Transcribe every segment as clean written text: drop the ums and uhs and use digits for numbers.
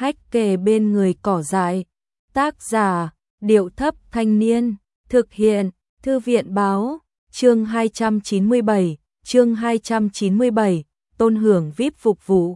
Hách kề bên người cỏ dại. Tác giả, Điệu Thấp Thanh Niên. Thực hiện, Thư viện báo. Chương 297, Tôn Hưởng VIP phục vụ.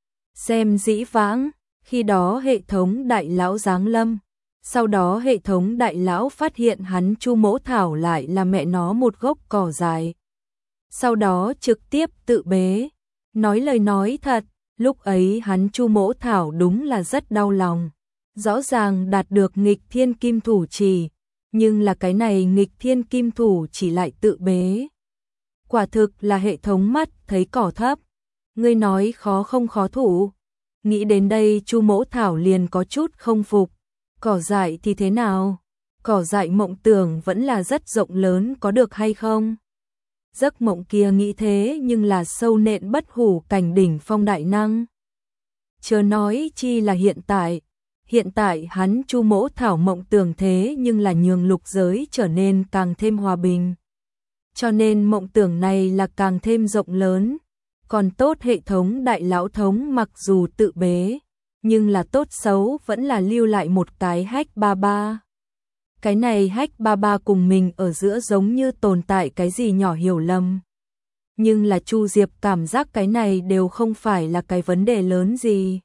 Xem dĩ vãng, khi đó hệ thống đại lão giáng lâm. Sau đó hệ thống đại lão phát hiện hắn Chu Mỗ Thảo lại là mẹ nó một gốc cỏ dại. Sau đó trực tiếp tự bế. Nói lời nói thật, lúc ấy hắn Chu Mỗ Thảo đúng là rất đau lòng. Rõ ràng đạt được nghịch thiên kim thủ chỉ, nhưng là cái này nghịch thiên kim thủ chỉ lại tự bế. Quả thực là hệ thống mắt thấy cỏ thấp. Ngươi nói khó không khó thủ. Nghĩ đến đây Chu Mỗ Thảo liền có chút không phục. Cỏ dại thì thế nào? Cỏ dại mộng tưởng vẫn là rất rộng lớn có được hay không? Giấc mộng kia nghĩ thế nhưng là sâu nện bất hủ cảnh đỉnh phong đại năng. Chớ nói chi là hiện tại hắn Chu Mỗ Thảo mộng tưởng thế nhưng là nhường lục giới trở nên càng thêm hòa bình. Cho nên mộng tưởng này là càng thêm rộng lớn. Còn tốt hệ thống đại lão thống mặc dù tự bế, nhưng là tốt xấu vẫn là lưu lại một cái Hách Ba Ba. Cái này Hách Ba Ba cùng mình ở giữa giống như tồn tại cái gì nhỏ hiểu lầm. Nhưng là Chu Diệp cảm giác cái này đều không phải là cái vấn đề lớn gì.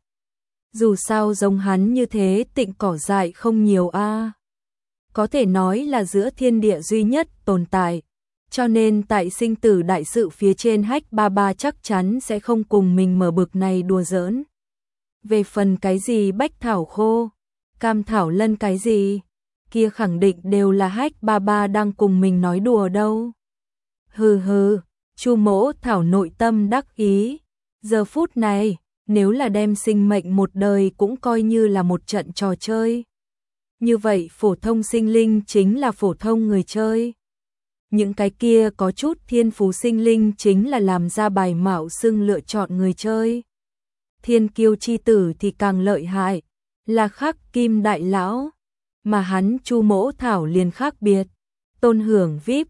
Dù sao giống hắn như thế tịnh cỏ dại không nhiều a. Có thể nói là giữa thiên địa duy nhất tồn tại. Cho nên tại sinh tử đại sự phía trên Hách Ba Ba chắc chắn sẽ không cùng mình mở bực này đùa giỡn. Về phần cái gì bách thảo khô, cam thảo lân cái gì, kia khẳng định đều là Hách Ba Ba đang cùng mình nói đùa đâu. Hừ hừ, Chu Mỗ Thảo nội tâm đắc ý. Giờ phút này, nếu là đem sinh mệnh một đời cũng coi như là một trận trò chơi. Như vậy phổ thông sinh linh chính là phổ thông người chơi. Những cái kia có chút thiên phú sinh linh chính là làm ra bài mạo xưng lựa chọn người chơi. Thiên kiêu chi tử thì càng lợi hại, là Khắc Kim đại lão, mà hắn Chu Mỗ Thảo liền khác biệt. Tôn hưởng VIP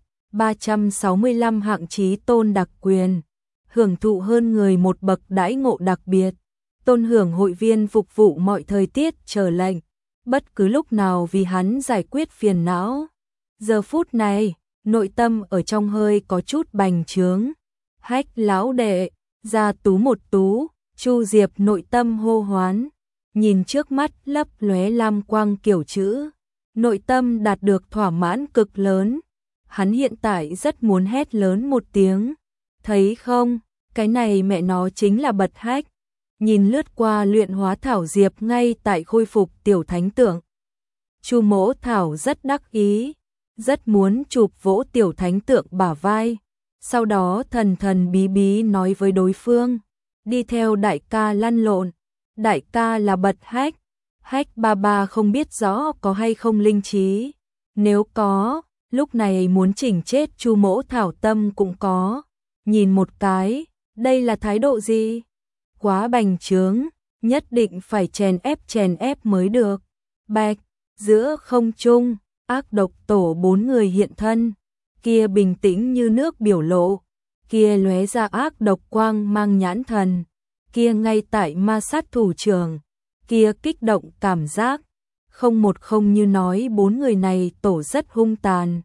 365 hạng chí tôn đặc quyền, hưởng thụ hơn người một bậc đãi ngộ đặc biệt. Tôn hưởng hội viên phục vụ mọi thời tiết chờ lệnh, bất cứ lúc nào vì hắn giải quyết phiền não. Giờ phút này, nội tâm ở trong hơi có chút bành trướng. Hách lão đệ, ra tú một tú. Chu Diệp nội tâm hô hoán, nhìn trước mắt lấp lóe lam quang kiểu chữ, nội tâm đạt được thỏa mãn cực lớn. Hắn hiện tại rất muốn hét lớn một tiếng, thấy không, cái này mẹ nó chính là bật hách. Nhìn lướt qua luyện hóa thảo diệp ngay tại khôi phục tiểu thánh tượng. Chu Mỗ Thảo rất đắc ý, rất muốn chụp vỗ tiểu thánh tượng bả vai, sau đó thần thần bí bí nói với đối phương. Đi theo đại ca lăn lộn, đại ca là bật hách. Hách Ba Ba không biết rõ có hay không linh trí. Nếu có, lúc này muốn chỉnh chết Chu Mỗ Thảo tâm cũng có. Nhìn một cái, đây là thái độ gì? Quá bành trướng, nhất định phải chèn ép mới được. Bạch, giữa không trung, ác độc tổ 4 người hiện thân. Kia bình tĩnh như nước biểu lộ. Kia lóe ra ác độc quang mang nhãn thần, kia ngay tại ma sát thủ trưởng, kia kích động cảm giác, không một không như nói 4 người này tổ rất hung tàn.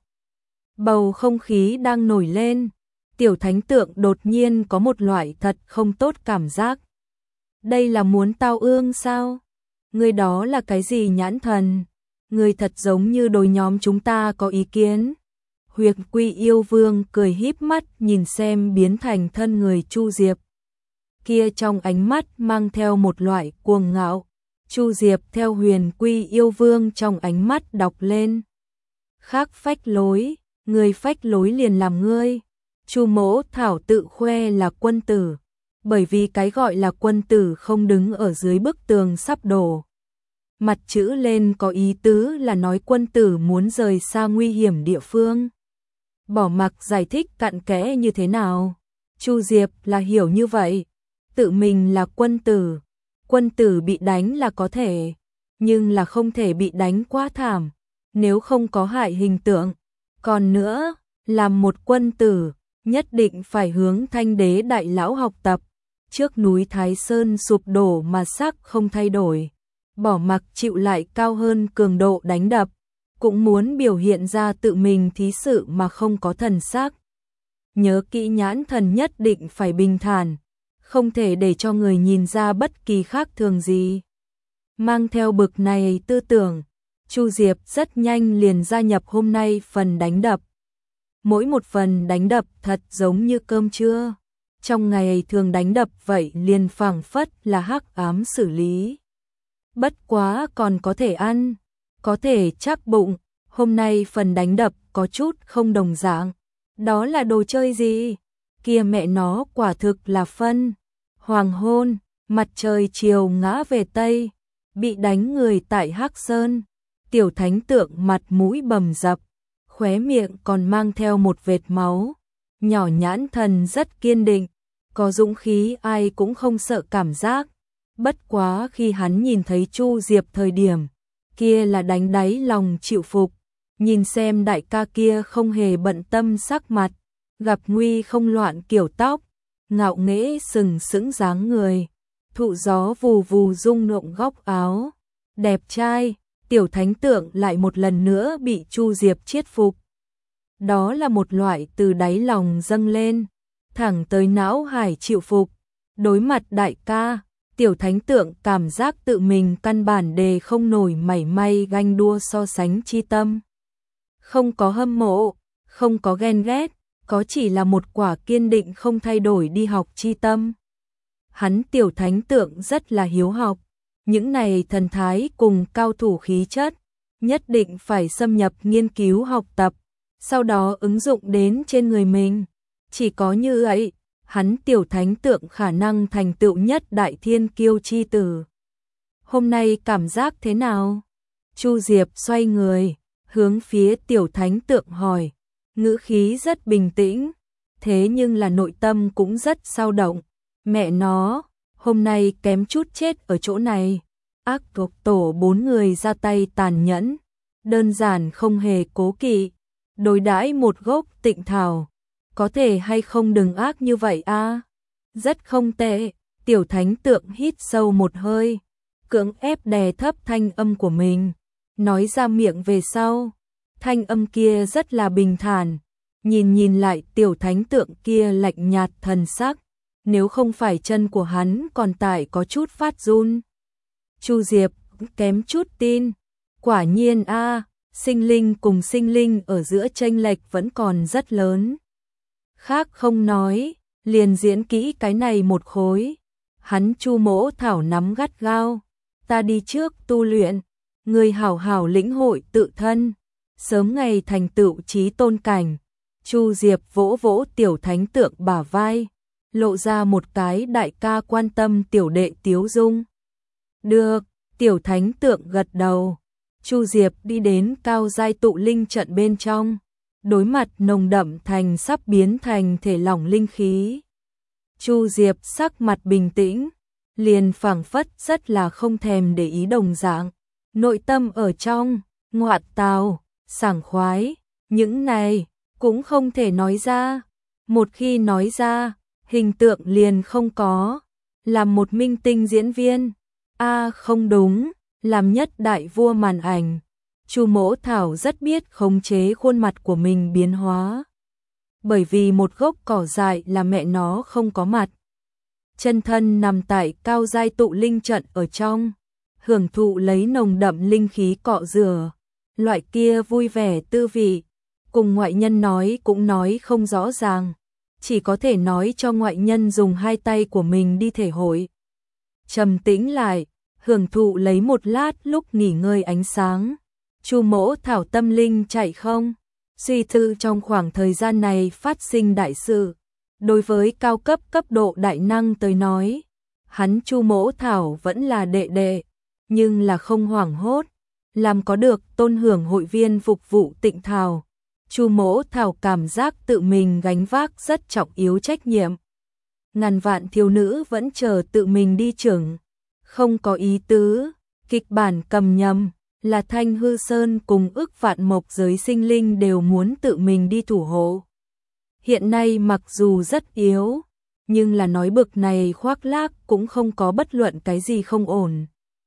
Bầu không khí đang nổi lên, tiểu thánh tượng đột nhiên có một loại thật không tốt cảm giác. Đây là muốn tao ương sao? Người đó là cái gì nhãn thần? Người thật giống như đối nhóm chúng ta có ý kiến. Huyền Quy yêu vương cười híp mắt nhìn xem biến thành thân người Chu Diệp. Kia trong ánh mắt mang theo một loại cuồng ngạo. Chu Diệp theo Huyền Quy yêu vương trong ánh mắt đọc lên. Khác phách lối, người phách lối liền làm ngươi. Chu Mỗ Thảo tự khoe là quân tử, bởi vì cái gọi là quân tử không đứng ở dưới bức tường sắp đổ. Mặt chữ lên có ý tứ là nói quân tử muốn rời xa nguy hiểm địa phương. Bỏ mặc giải thích cặn kẽ như thế nào, Chu Diệp là hiểu như vậy, tự mình là quân tử bị đánh là có thể, nhưng là không thể bị đánh quá thảm, nếu không có hại hình tượng. Còn nữa, làm một quân tử, nhất định phải hướng Thanh Đế đại lão học tập, trước núi Thái Sơn sụp đổ mà sắc không thay đổi, bỏ mặc chịu lại cao hơn cường độ đánh đập, cũng muốn biểu hiện ra tự mình thí sự mà không có thần sắc. Nhớ kỹ nhãn thần nhất định phải bình thản, không thể để cho người nhìn ra bất kỳ khác thường gì. Mang theo bực này tư tưởng, Chu Diệp rất nhanh liền gia nhập hôm nay phần đánh đập. Mỗi một phần đánh đập thật giống như cơm trưa. Trong ngày thường đánh đập vậy liền phảng phất là hắc ám xử lý. Bất quá còn có thể ăn, có thể chắc bụng. Hôm nay phần đánh đập có chút không đồng dạng. Đó là đồ chơi gì? Kia mẹ nó quả thực là phân. Hoàng hôn, mặt trời chiều ngã về Tây. Bị đánh người tại Hắc Sơn. Tiểu thánh tượng mặt mũi bầm dập, khóe miệng còn mang theo một vệt máu. Nhỏ nhãn thần rất kiên định, có dũng khí ai cũng không sợ cảm giác. Bất quá khi hắn nhìn thấy Chu Diệp thời điểm, kia là đánh đáy lòng chịu phục. Nhìn xem đại ca kia không hề bận tâm sắc mặt, gặp nguy không loạn kiểu tóc, ngạo nghễ sừng sững dáng người, thụ gió vù vù rung động góc áo, đẹp trai. Tiểu thánh tượng lại một lần nữa bị Chu Diệp chiết phục. Đó là một loại từ đáy lòng dâng lên, thẳng tới não hải chịu phục. Đối mặt đại ca, tiểu thánh tượng cảm giác tự mình căn bản đề không nổi mảy may ganh đua so sánh chi tâm. Không có hâm mộ, không có ghen ghét, có chỉ là một quả kiên định không thay đổi đi học chi tâm. Hắn tiểu thánh tượng rất là hiếu học. Những này thần thái cùng cao thủ khí chất, nhất định phải xâm nhập nghiên cứu học tập, sau đó ứng dụng đến trên người mình. Chỉ có như vậy, hắn tiểu thánh tượng khả năng thành tựu nhất đại thiên kiêu chi tử. Hôm nay cảm giác thế nào? Chu Diệp xoay người, hướng phía tiểu thánh tượng hỏi, ngữ khí rất bình tĩnh, thế nhưng là nội tâm cũng rất dao động. Mẹ nó, hôm nay kém chút chết ở chỗ này. Ác tộc tổ 4 người ra tay tàn nhẫn, đơn giản không hề cố kỵ, đối đãi một gốc tịnh thảo, có thể hay không đừng ác như vậy a? Rất không tệ. Tiểu thánh tượng hít sâu một hơi, cưỡng ép đè thấp thanh âm của mình, nói ra miệng về sau. Thanh âm kia rất là bình thản, nhìn lại tiểu thánh tượng kia lạnh nhạt thần sắc, nếu không phải chân của hắn còn tại có chút phát run. Chu Diệp kém chút tin, quả nhiên a, sinh linh cùng sinh linh ở giữa chênh lệch vẫn còn rất lớn. Khác không nói, liền diễn kỹ cái này một khối. Hắn Chu Mỗ Thảo nắm gắt gao, ta đi trước tu luyện, người hảo hảo lĩnh hội tự thân, sớm ngày thành tựu chí tôn cảnh. Chu Diệp vỗ vỗ tiểu thánh tượng bả vai, lộ ra một cái đại ca quan tâm tiểu đệ tiếu dung. Được, tiểu thánh tượng gật đầu. Chu Diệp đi đến cao giai tụ linh trận bên trong, đối mặt nồng đậm thành sắp biến thành thể lỏng linh khí. Chu Diệp sắc mặt bình tĩnh, liền phảng phất rất là không thèm để ý đồng dạng. Nội tâm ở trong, ngoạn tào, sảng khoái, những này cũng không thể nói ra. Một khi nói ra, hình tượng liền không có. Làm một minh tinh diễn viên, không đúng, làm nhất đại vua màn ảnh. Chu Mỗ Thảo rất biết khống chế khuôn mặt của mình biến hóa. Bởi vì một gốc cỏ dại là mẹ nó không có mặt. Chân thân nằm tại cao giai tụ linh trận ở trong, hưởng thụ lấy nồng đậm linh khí cọ rửa. Loại kia vui vẻ tư vị, cùng ngoại nhân nói cũng nói không rõ ràng, chỉ có thể nói cho ngoại nhân dùng hai tay của mình đi thể hội. Trầm tĩnh lại, hưởng thụ lấy một lát lúc nghỉ ngơi ánh sáng. Chu Mỗ Thảo tâm linh chạy không? Suy tư trong khoảng thời gian này phát sinh đại sự. Đối với cao cấp cấp độ đại năng tới nói, hắn Chu Mỗ Thảo vẫn là đệ đệ, nhưng là không hoảng hốt, làm có được tôn hưởng hội viên phục vụ tịnh thảo. Chu Mỗ Thảo cảm giác tự mình gánh vác rất trọng yếu trách nhiệm. Ngàn vạn thiếu nữ vẫn chờ tự mình đi trưởng, không có ý tứ, kịch bản cầm nhầm, là Thanh Hư Sơn cùng ức vạn mộc giới sinh linh đều muốn tự mình đi thủ hộ. Hiện nay mặc dù rất yếu, nhưng là nói bực này khoác lác cũng không có bất luận cái gì không ổn.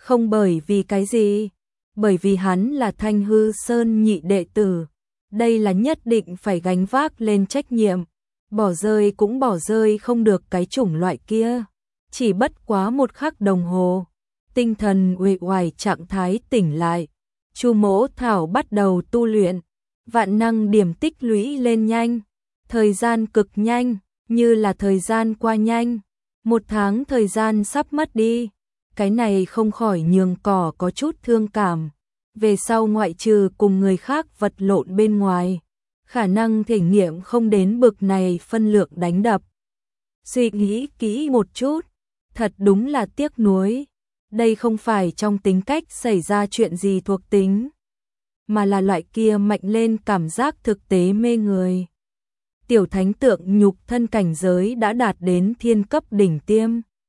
Không bởi vì cái gì, bởi vì hắn là Thanh Hư Sơn nhị đệ tử, đây là nhất định phải gánh vác lên trách nhiệm, bỏ rơi cũng bỏ rơi không được cái chủng loại kia. Chỉ bất quá một khắc đồng hồ, tinh thần uể oải trạng thái tỉnh lại, Chu Mỗ Thảo bắt đầu tu luyện, vạn năng điểm tích lũy lên nhanh, thời gian cực nhanh, như là thời gian qua nhanh, 1 tháng thời gian sắp mất đi, cái này không khỏi nhường cỏ có chút thương cảm. Về sau ngoại trừ cùng người khác vật lộn bên ngoài, khả năng thể nghiệm không đến bực này phân lượng đánh đập. Suy nghĩ kỹ một chút, thật đúng là tiếc nuối. Đây không phải trong tính cách xảy ra chuyện gì thuộc tính, mà là loại kia mạnh lên cảm giác thực tế mê người. Tiểu thánh tượng nhục thân cảnh giới đã đạt đến thiên cấp đỉnh tiêm.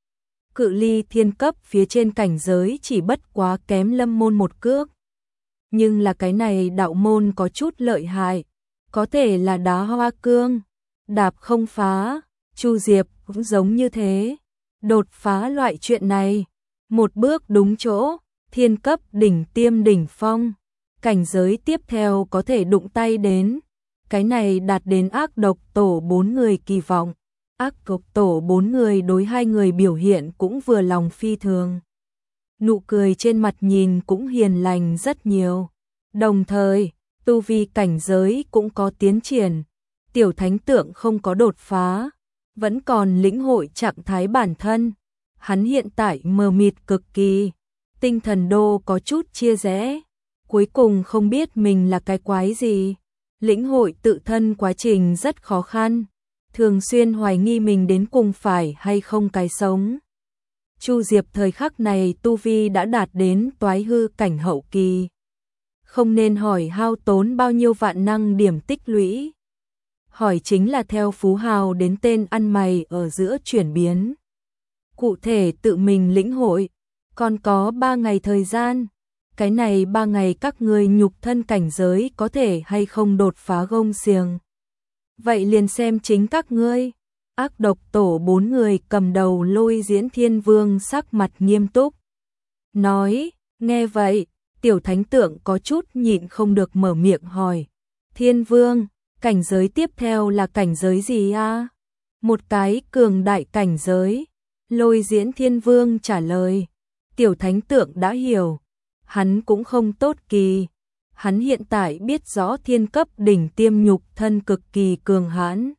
Cự ly thiên cấp phía trên cảnh giới chỉ bất quá kém lâm môn một cước. Nhưng là cái này đạo môn có chút lợi hại, có thể là đá hoa cương, đạp không phá, Chu Diệp cũng giống như thế. Đột phá loại chuyện này, một bước đúng chỗ, thiên cấp đỉnh tiêm đỉnh phong, cảnh giới tiếp theo có thể đụng tay đến. Cái này đạt đến ác độc tổ 4 người kỳ vọng. Ác độc tổ 4 người đối 2 người biểu hiện cũng vừa lòng phi thường. Nụ cười trên mặt nhìn cũng hiền lành rất nhiều. Đồng thời, tu vi cảnh giới cũng có tiến triển. Tiểu thánh tượng không có đột phá, vẫn còn lĩnh hội trạng thái bản thân. Hắn hiện tại mờ mịt cực kỳ, tinh thần đô có chút chia rẽ. Cuối cùng không biết mình là cái quái gì. Lĩnh hội tự thân quá trình rất khó khăn, thường xuyên hoài nghi mình đến cùng phải hay không cái sống. Chu Diệp thời khắc này tu vi đã đạt đến toái hư cảnh hậu kỳ. Không nên hỏi hao tốn bao nhiêu vạn năng điểm tích lũy. Hỏi chính là theo phú hào đến tên ăn mày ở giữa chuyển biến. Cụ thể tự mình lĩnh hội, còn có 3 ngày thời gian. Cái này 3 ngày các ngươi nhục thân cảnh giới có thể hay không đột phá gông xiềng. Vậy liền xem chính các ngươi. Ác độc tổ 4 người cầm đầu Lôi Diễn Thiên Vương sắc mặt nghiêm túc. Nói, nghe vậy, tiểu thánh tượng có chút nhịn không được mở miệng hỏi. Thiên Vương, cảnh giới tiếp theo là cảnh giới gì a? Một cái cường đại cảnh giới. Lôi Diễn Thiên Vương trả lời. Tiểu thánh tượng đã hiểu. Hắn cũng không tốt kỳ. Hắn hiện tại biết rõ thiên cấp đỉnh tiêm nhục thân cực kỳ cường hãn.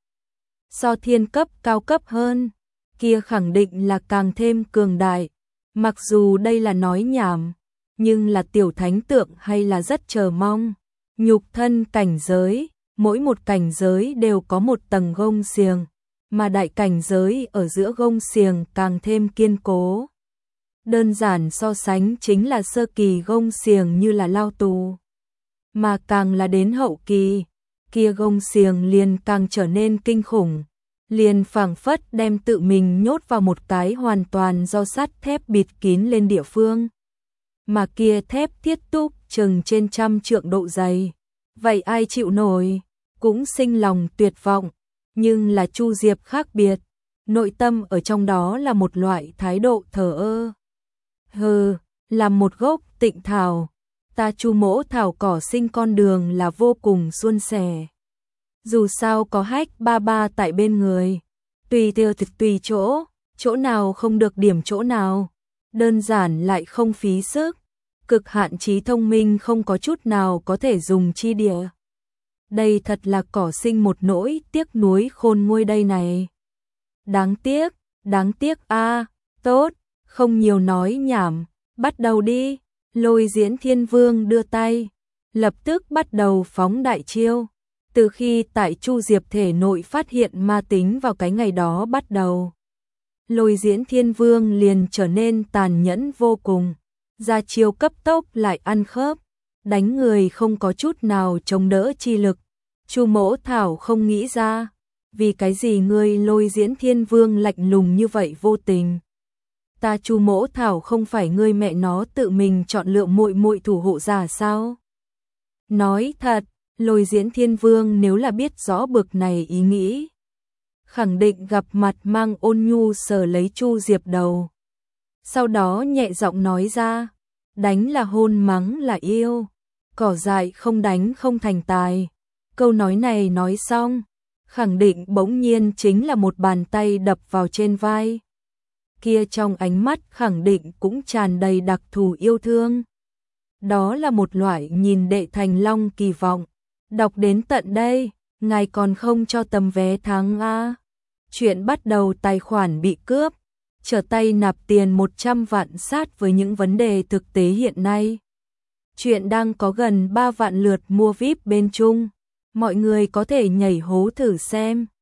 So thiên cấp cao cấp hơn, kia khẳng định là càng thêm cường đại. Mặc dù đây là nói nhảm, nhưng là tiểu thánh tượng hay là rất chờ mong. Nhục thân cảnh giới, mỗi một cảnh giới đều có một tầng gông xiềng, mà đại cảnh giới ở giữa gông xiềng càng thêm kiên cố. Đơn giản so sánh chính là sơ kỳ gông xiềng như là lao tù, mà càng là đến hậu kỳ, kia gông xiềng liền càng trở nên kinh khủng, liền phảng phất đem tự mình nhốt vào một cái hoàn toàn do sắt thép bịt kín lên địa phương. Mà kia thép thiết túc chừng trên 100 trượng độ dày. Vậy ai chịu nổi, cũng sinh lòng tuyệt vọng, nhưng là Chu Diệp khác biệt, nội tâm ở trong đó là một loại thái độ thờ ơ. Hừ, là một gốc tịnh thảo, ta Chu Mỗ Thảo cỏ sinh con đường là vô cùng suôn sẻ. Dù sao có Hách ba ba tại bên người, tùy theo thực tùy chỗ nào không được điểm chỗ nào, đơn giản lại không phí sức, cực hạn trí thông minh không có chút nào có thể dùng chi địa. Đây thật là cỏ sinh một nỗi tiếc nuối khôn nguôi đây này. Đáng tiếc a, tốt, không nhiều nói nhảm, bắt đầu đi. Lôi Diễn Thiên Vương đưa tay, lập tức bắt đầu phóng đại chiêu. Từ khi tại Chu Diệp thể nội phát hiện ma tính vào cái ngày đó bắt đầu, Lôi Diễn Thiên Vương liền trở nên tàn nhẫn vô cùng, ra chiêu cấp tốc lại ăn khớp, đánh người không có chút nào chống đỡ chi lực. Chu Mỗ Thảo không nghĩ ra, vì cái gì ngươi Lôi Diễn Thiên Vương lạnh lùng như vậy vô tình. Ta Chu Mỗ Thảo không phải ngươi mẹ nó tự mình chọn lựa muội muội thủ hộ giả sao? Nói thật, Lôi Diễn Thiên Vương nếu là biết rõ bực này ý nghĩ, khẳng định gặp mặt mang ôn nhu sờ lấy Chu Diệp đầu. sau đó nhẹ giọng nói ra, đánh là hôn, mắng là yêu, cỏ dại không đánh không thành tài. Câu nói này nói xong, khẳng định bỗng nhiên chính là một bàn tay đập vào trên vai. Kia trong ánh mắt khẳng định cũng tràn đầy đặc thù yêu thương. Đó là một loại nhìn Đệ Thành Long kỳ vọng. Đọc đến tận đây, ngài còn không cho tấm vé tháng A. Chuyện bắt đầu tài khoản bị cướp, trở tay nạp tiền 100 vạn sát với những vấn đề thực tế hiện nay. Chuyện đang có gần 3 vạn lượt mua VIP bên Trung. Mọi người có thể nhảy hố thử xem.